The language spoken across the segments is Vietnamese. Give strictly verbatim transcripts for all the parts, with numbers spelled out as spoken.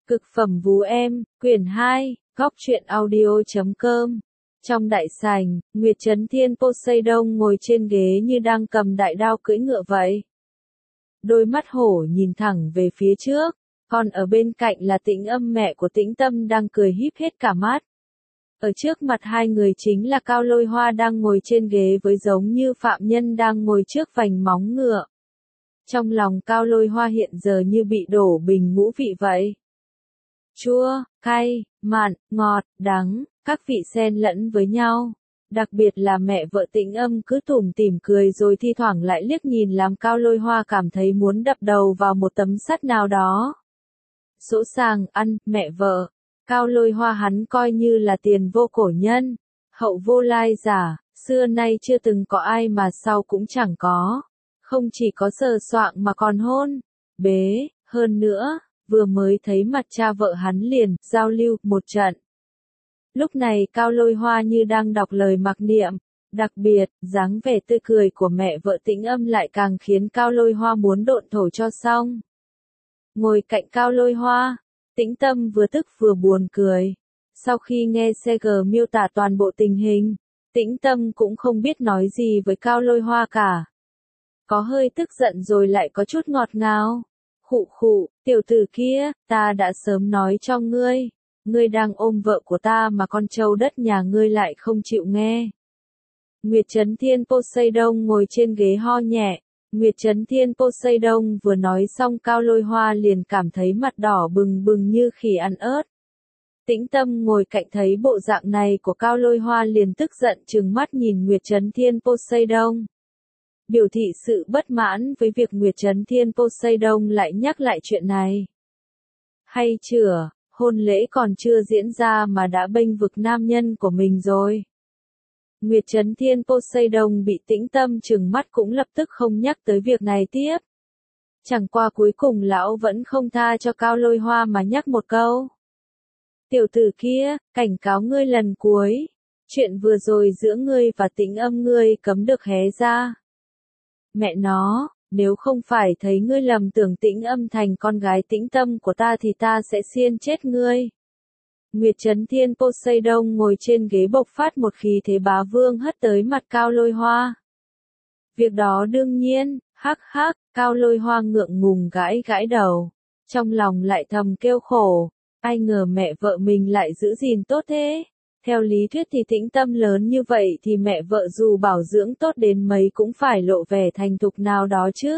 Cực phẩm vú em, quyển hai, góc truyện audio chấm com. Trong đại sảnh, Nguyệt Chấn Thiên Poseidon ngồi trên ghế như đang cầm đại đao cưỡi ngựa vậy. Đôi mắt hổ nhìn thẳng về phía trước, còn ở bên cạnh là Tĩnh Âm, mẹ của Tĩnh Tâm, đang cười híp hết cả mắt. Ở trước mặt hai người chính là Cao Lôi Hoa đang ngồi trên ghế với giống như phạm nhân đang ngồi trước vành móng ngựa. Trong lòng Cao Lôi Hoa hiện giờ như bị đổ bình ngũ vị vậy. Chua, cay, mặn, ngọt, đắng, các vị xen lẫn với nhau. Đặc biệt là mẹ vợ Tĩnh Âm cứ tủm tỉm cười rồi thi thoảng lại liếc nhìn làm Cao Lôi Hoa cảm thấy muốn đập đầu vào một tấm sắt nào đó. Dỗ dàng ăn, mẹ vợ. Cao Lôi Hoa hắn coi như là tiền vô cổ nhân, hậu vô lai giả, xưa nay chưa từng có ai mà sau cũng chẳng có. Không chỉ có sờ soạng mà còn hôn, bế, hơn nữa, vừa mới thấy mặt cha vợ hắn liền, giao lưu, một trận. Lúc này Cao Lôi Hoa như đang đọc lời mặc niệm, đặc biệt, dáng vẻ tươi cười của mẹ vợ Tĩnh Âm lại càng khiến Cao Lôi Hoa muốn độn thổ cho xong. Ngồi cạnh Cao Lôi Hoa, Tĩnh Tâm vừa tức vừa buồn cười. Sau khi nghe xê giê miêu tả toàn bộ tình hình, Tĩnh Tâm cũng không biết nói gì với Cao Lôi Hoa cả. Có hơi tức giận rồi lại có chút ngọt ngào. Khụ khụ, tiểu tử kia, ta đã sớm nói cho ngươi, ngươi đang ôm vợ của ta mà con trâu đất nhà ngươi lại không chịu nghe. Nguyệt Chấn Thiên Poseidon ngồi trên ghế ho nhẹ. Nguyệt Chấn Thiên Poseidon vừa nói xong Cao Lôi Hoa liền cảm thấy mặt đỏ bừng bừng như khỉ ăn ớt. Tĩnh Tâm ngồi cạnh thấy bộ dạng này của Cao Lôi Hoa liền tức giận trừng mắt nhìn Nguyệt Chấn Thiên Poseidon. Biểu thị sự bất mãn với việc Nguyệt Chấn Thiên Poseidon lại nhắc lại chuyện này. Hay chửa, hôn lễ còn chưa diễn ra mà đã bênh vực nam nhân của mình rồi. Nguyệt Chấn Thiên Poseidon bị Tĩnh Tâm trừng mắt cũng lập tức không nhắc tới việc này tiếp. Chẳng qua cuối cùng lão vẫn không tha cho Cao Lôi Hoa mà nhắc một câu. Tiểu tử kia, cảnh cáo ngươi lần cuối, chuyện vừa rồi giữa ngươi và Tĩnh Âm ngươi cấm được hé ra. Mẹ nó, nếu không phải thấy ngươi lầm tưởng Tĩnh Âm thành con gái Tĩnh Tâm của ta thì ta sẽ xiên chết ngươi. Nguyệt Chấn Thiên Poseidon ngồi trên ghế bộc phát một khí thế bá vương hất tới mặt Cao Lôi Hoa. Việc đó đương nhiên, hắc hắc, Cao Lôi Hoa ngượng ngùng gãi gãi đầu. Trong lòng lại thầm kêu khổ, ai ngờ mẹ vợ mình lại giữ gìn tốt thế. Theo lý thuyết thì Tĩnh Tâm lớn như vậy thì mẹ vợ dù bảo dưỡng tốt đến mấy cũng phải lộ vẻ thành thục nào đó chứ.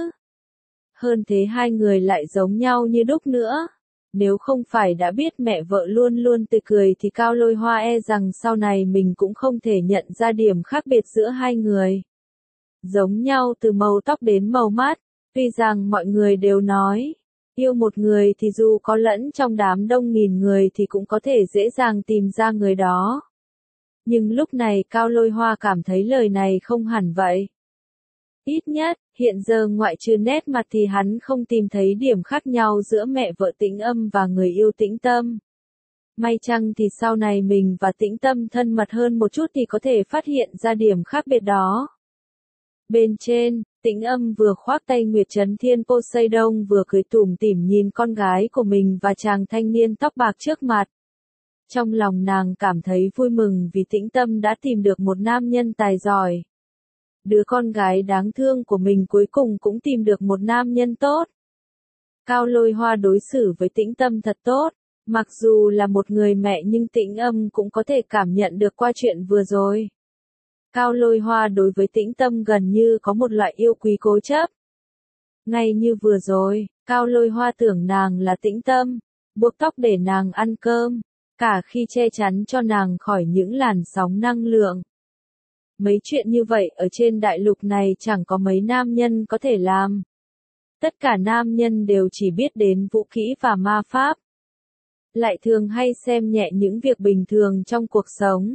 Hơn thế hai người lại giống nhau như đúc nữa. Nếu không phải đã biết mẹ vợ luôn luôn tươi cười thì Cao Lôi Hoa e rằng sau này mình cũng không thể nhận ra điểm khác biệt giữa hai người. Giống nhau từ màu tóc đến màu mắt, tuy rằng mọi người đều nói, yêu một người thì dù có lẫn trong đám đông nghìn người thì cũng có thể dễ dàng tìm ra người đó. Nhưng lúc này Cao Lôi Hoa cảm thấy lời này không hẳn vậy. Ít nhất, hiện giờ ngoại trừ nét mặt thì hắn không tìm thấy điểm khác nhau giữa mẹ vợ Tĩnh Âm và người yêu Tĩnh Tâm. May chăng thì sau này mình và Tĩnh Tâm thân mật hơn một chút thì có thể phát hiện ra điểm khác biệt đó. Bên trên, Tĩnh Âm vừa khoác tay Nguyệt Chấn Thiên Poseidon vừa cười tủm tỉm nhìn con gái của mình và chàng thanh niên tóc bạc trước mặt. Trong lòng nàng cảm thấy vui mừng vì Tĩnh Tâm đã tìm được một nam nhân tài giỏi. Đứa con gái đáng thương của mình cuối cùng cũng tìm được một nam nhân tốt. Cao Lôi Hoa đối xử với Tĩnh Tâm thật tốt, mặc dù là một người mẹ nhưng Tĩnh Âm cũng có thể cảm nhận được qua chuyện vừa rồi. Cao Lôi Hoa đối với Tĩnh Tâm gần như có một loại yêu quý cố chấp. Ngay như vừa rồi, Cao Lôi Hoa tưởng nàng là Tĩnh Tâm, buộc tóc để nàng ăn cơm, cả khi che chắn cho nàng khỏi những làn sóng năng lượng. Mấy chuyện như vậy ở trên đại lục này chẳng có mấy nam nhân có thể làm. Tất cả nam nhân đều chỉ biết đến vũ khí và ma pháp. Lại thường hay xem nhẹ những việc bình thường trong cuộc sống.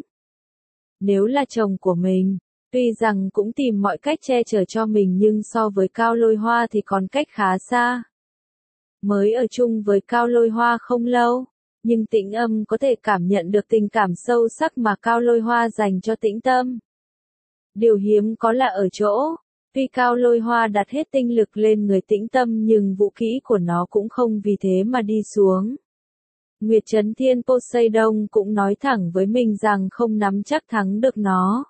Nếu là chồng của mình, tuy rằng cũng tìm mọi cách che chở cho mình nhưng so với Cao Lôi Hoa thì còn cách khá xa. Mới ở chung với Cao Lôi Hoa không lâu, nhưng Tĩnh Âm có thể cảm nhận được tình cảm sâu sắc mà Cao Lôi Hoa dành cho Tĩnh Tâm. Điều hiếm có là ở chỗ, tuy Cao Lôi Hoa đặt hết tinh lực lên người Tĩnh Tâm nhưng vũ khí của nó cũng không vì thế mà đi xuống. Nguyệt Chấn Thiên Poseidon cũng nói thẳng với mình rằng không nắm chắc thắng được nó.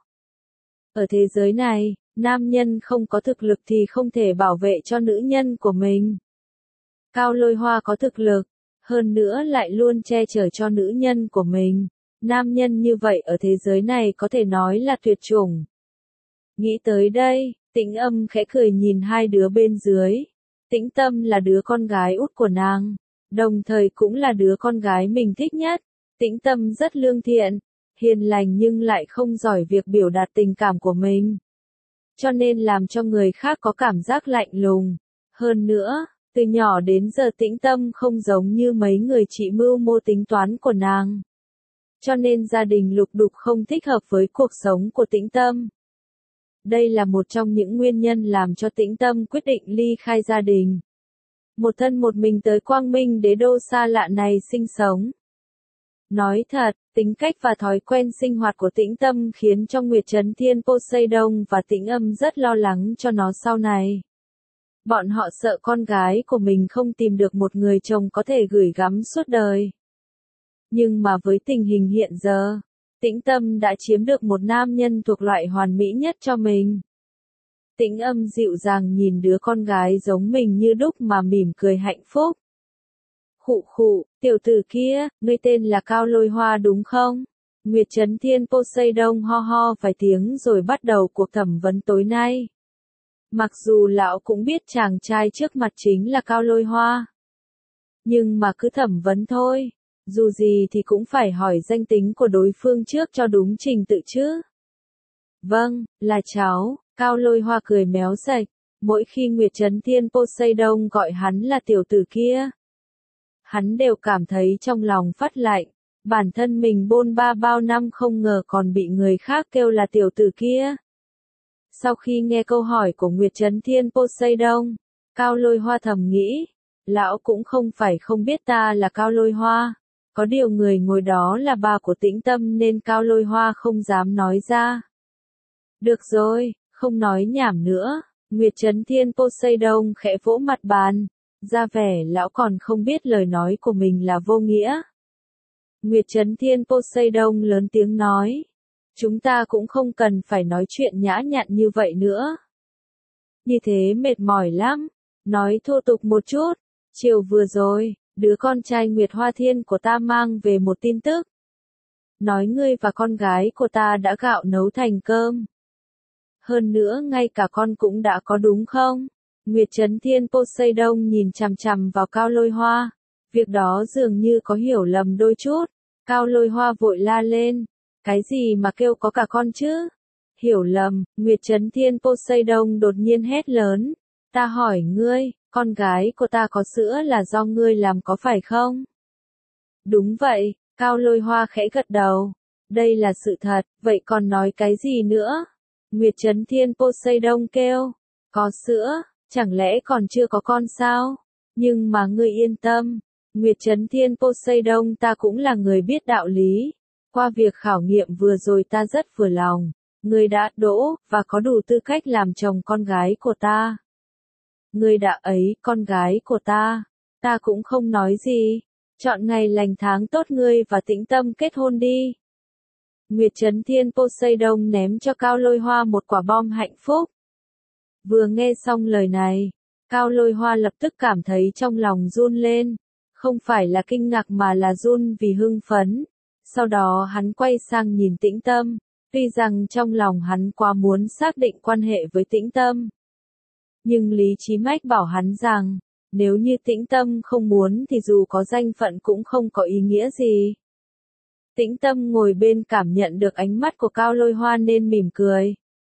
Ở thế giới này, nam nhân không có thực lực thì không thể bảo vệ cho nữ nhân của mình. Cao Lôi Hoa có thực lực, hơn nữa lại luôn che chở cho nữ nhân của mình. Nam nhân như vậy ở thế giới này có thể nói là tuyệt chủng. Nghĩ tới đây, Tĩnh Âm khẽ cười nhìn hai đứa bên dưới. Tĩnh Tâm là đứa con gái út của nàng, đồng thời cũng là đứa con gái mình thích nhất. Tĩnh Tâm rất lương thiện, hiền lành nhưng lại không giỏi việc biểu đạt tình cảm của mình. Cho nên làm cho người khác có cảm giác lạnh lùng. Hơn nữa, từ nhỏ đến giờ Tĩnh Tâm không giống như mấy người chị mưu mô tính toán của nàng. Cho nên gia đình Lục Đục không thích hợp với cuộc sống của Tĩnh Tâm. Đây là một trong những nguyên nhân làm cho Tĩnh Tâm quyết định ly khai gia đình. Một thân một mình tới Quang Minh Đế đô xa lạ này sinh sống. Nói thật, tính cách và thói quen sinh hoạt của Tĩnh Tâm khiến cho Nguyệt Chấn Thiên Poseidon và Tĩnh Âm rất lo lắng cho nó sau này. Bọn họ sợ con gái của mình không tìm được một người chồng có thể gửi gắm suốt đời. Nhưng mà với tình hình hiện giờ, Tĩnh Tâm đã chiếm được một nam nhân thuộc loại hoàn mỹ nhất cho mình. Tĩnh Âm dịu dàng nhìn đứa con gái giống mình như đúc mà mỉm cười hạnh phúc. Khụ khụ, tiểu tử kia, ngươi tên là Cao Lôi Hoa đúng không? Nguyệt Chấn Thiên Poseidon ho ho vài tiếng rồi bắt đầu cuộc thẩm vấn tối nay. Mặc dù lão cũng biết chàng trai trước mặt chính là Cao Lôi Hoa. Nhưng mà cứ thẩm vấn thôi, dù gì thì cũng phải hỏi danh tính của đối phương trước cho đúng trình tự chứ. Vâng, là cháu, Cao Lôi Hoa cười méo sạch, mỗi khi Nguyệt Chấn Thiên Poseidon gọi hắn là tiểu tử kia. Hắn đều cảm thấy trong lòng phát lạnh, bản thân mình bôn ba bao năm không ngờ còn bị người khác kêu là tiểu tử kia. Sau khi nghe câu hỏi của Nguyệt Chấn Thiên Poseidon, Cao Lôi Hoa thầm nghĩ, lão cũng không phải không biết ta là Cao Lôi Hoa, có điều người ngồi đó là bà của Tĩnh Tâm nên Cao Lôi Hoa không dám nói ra. Được rồi, không nói nhảm nữa, Nguyệt Chấn Thiên Poseidon khẽ vỗ mặt bàn, ra vẻ lão còn không biết lời nói của mình là vô nghĩa. Nguyệt Chấn Thiên Poseidon lớn tiếng nói, chúng ta cũng không cần phải nói chuyện nhã nhặn như vậy nữa. Như thế mệt mỏi lắm, nói thô tục một chút, chiều vừa rồi, đứa con trai Nguyệt Hoa Thiên của ta mang về một tin tức. Nói ngươi và con gái của ta đã gạo nấu thành cơm. Hơn nữa ngay cả con cũng đã có đúng không? Nguyệt Chấn Thiên Poseidon nhìn chằm chằm vào Cao Lôi Hoa. Việc đó dường như có hiểu lầm đôi chút. Cao Lôi Hoa vội la lên. Cái gì mà kêu có cả con chứ? Hiểu lầm, Nguyệt Chấn Thiên Poseidon đột nhiên hét lớn. Ta hỏi ngươi, con gái của ta có sữa là do ngươi làm có phải không? Đúng vậy, Cao Lôi Hoa khẽ gật đầu. Đây là sự thật, vậy còn nói cái gì nữa? Nguyệt Chấn Thiên Poseidon kêu. Có sữa, chẳng lẽ còn chưa có con sao? Nhưng mà ngươi yên tâm, Nguyệt Chấn Thiên Poseidon ta cũng là người biết đạo lý. Qua việc khảo nghiệm vừa rồi ta rất vừa lòng. Ngươi đã đỗ, và có đủ tư cách làm chồng con gái của ta. Ngươi đã ấy, con gái của ta. Ta cũng không nói gì. Chọn ngày lành tháng tốt ngươi và Tĩnh Tâm kết hôn đi. Nguyệt Chấn Thiên Poseidon ném cho Cao Lôi Hoa một quả bom hạnh phúc. Vừa nghe xong lời này, Cao Lôi Hoa lập tức cảm thấy trong lòng run lên. Không phải là kinh ngạc mà là run vì hưng phấn. Sau đó hắn quay sang nhìn Tĩnh Tâm. Tuy rằng trong lòng hắn quá muốn xác định quan hệ với Tĩnh Tâm. Nhưng lý trí mách bảo hắn rằng, nếu như Tĩnh Tâm không muốn thì dù có danh phận cũng không có ý nghĩa gì. Tĩnh Tâm ngồi bên cảm nhận được ánh mắt của Cao Lôi Hoa nên mỉm cười.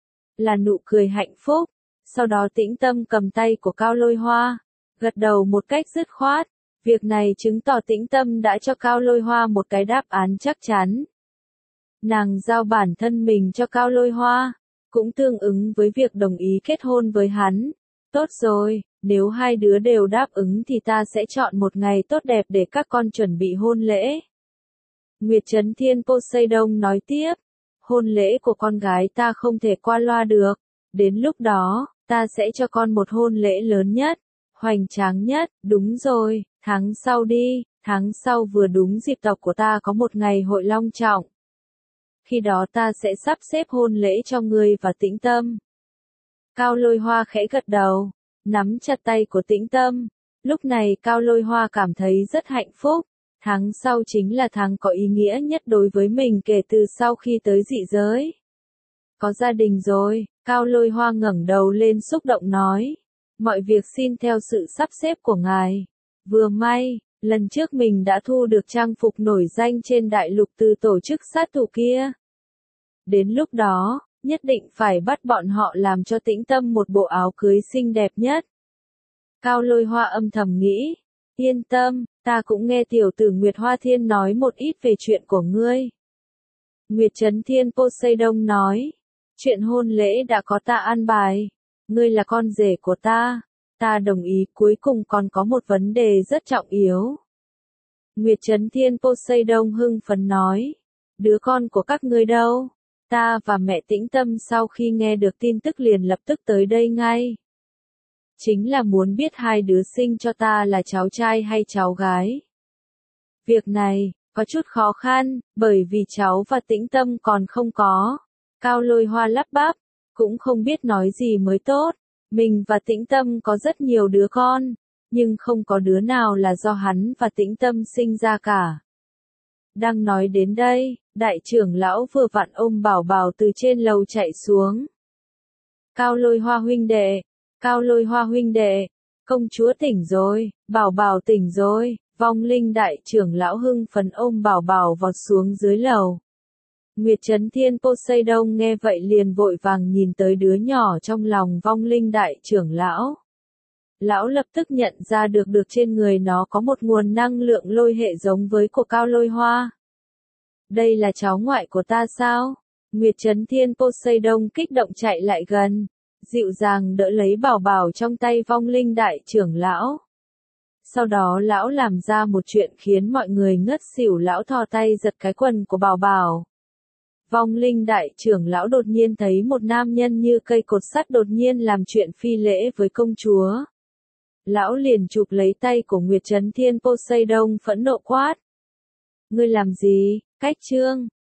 Là nụ cười hạnh phúc. Sau đó Tĩnh Tâm cầm tay của Cao Lôi Hoa, gật đầu một cách dứt khoát. Việc này chứng tỏ Tĩnh Tâm đã cho Cao Lôi Hoa một cái đáp án chắc chắn. Nàng giao bản thân mình cho Cao Lôi Hoa, cũng tương ứng với việc đồng ý kết hôn với hắn. Tốt rồi, nếu hai đứa đều đáp ứng thì ta sẽ chọn một ngày tốt đẹp để các con chuẩn bị hôn lễ. Nguyệt Chấn Thiên Poseidon nói tiếp, hôn lễ của con gái ta không thể qua loa được. Đến lúc đó, ta sẽ cho con một hôn lễ lớn nhất, hoành tráng nhất, đúng rồi, tháng sau đi, Tháng sau vừa đúng dịp tộc của ta có một ngày hội long trọng. Khi đó ta sẽ sắp xếp hôn lễ cho ngươi và Tĩnh Tâm. Cao Lôi Hoa khẽ gật đầu, nắm chặt tay của Tĩnh Tâm. Lúc này Cao Lôi Hoa cảm thấy rất hạnh phúc. Tháng sau chính là tháng có ý nghĩa nhất đối với mình kể từ sau khi tới dị giới. Có gia đình rồi, Cao Lôi Hoa ngẩng đầu lên xúc động nói. Mọi việc xin theo sự sắp xếp của ngài. Vừa may, lần trước mình đã thu được trang phục nổi danh trên đại lục từ tổ chức sát thủ kia. Đến lúc đó, nhất định phải bắt bọn họ làm cho Tĩnh Tâm một bộ áo cưới xinh đẹp nhất. Cao Lôi Hoa âm thầm nghĩ, yên tâm, ta cũng nghe tiểu tử Nguyệt Hoa Thiên nói một ít về chuyện của ngươi. Nguyệt Chấn Thiên Poseidon nói, chuyện hôn lễ đã có ta an bài, ngươi là con rể của ta, ta đồng ý. Cuối cùng còn có một vấn đề rất trọng yếu. Nguyệt Chấn Thiên Poseidon hưng phấn nói, đứa con của các ngươi đâu? Ta và mẹ Tĩnh Tâm sau khi nghe được tin tức liền lập tức tới đây ngay. Chính là muốn biết hai đứa sinh cho ta là cháu trai hay cháu gái. Việc này, có chút khó khăn, bởi vì cháu và Tĩnh Tâm còn không có. Cao Lôi Hoa lắp bắp, cũng không biết nói gì mới tốt. Mình và Tĩnh Tâm có rất nhiều đứa con, nhưng không có đứa nào là do hắn và Tĩnh Tâm sinh ra cả. Đang nói đến đây, đại trưởng lão vừa vặn ôm Bảo Bảo từ trên lầu chạy xuống. Cao Lôi Hoa huynh đệ, Cao Lôi Hoa huynh đệ, công chúa tỉnh rồi, Bảo Bảo tỉnh rồi. Vong linh đại trưởng lão hưng phấn ôm Bảo Bảo vọt xuống dưới lầu. Nguyệt Chấn Thiên Poseidon nghe vậy liền vội vàng nhìn tới đứa nhỏ trong lòng vong linh đại trưởng lão. Lão lập tức nhận ra được được trên người nó có một nguồn năng lượng lôi hệ giống với của Cao Lôi Hoa. Đây là cháu ngoại của ta sao? Nguyệt Chấn Thiên Poseidon kích động chạy lại gần, dịu dàng đỡ lấy Bảo Bảo trong tay vong linh đại trưởng lão. Sau đó lão làm ra một chuyện khiến mọi người ngất xỉu. Lão thò tay giật cái quần của Bảo Bảo. Vong linh đại trưởng lão đột nhiên thấy một nam nhân như cây cột sắt đột nhiên làm chuyện phi lễ với công chúa. Lão liền chụp lấy tay của Nguyệt Chấn Thiên Poseidon phẫn nộ quát. Ngươi làm gì, cách trương,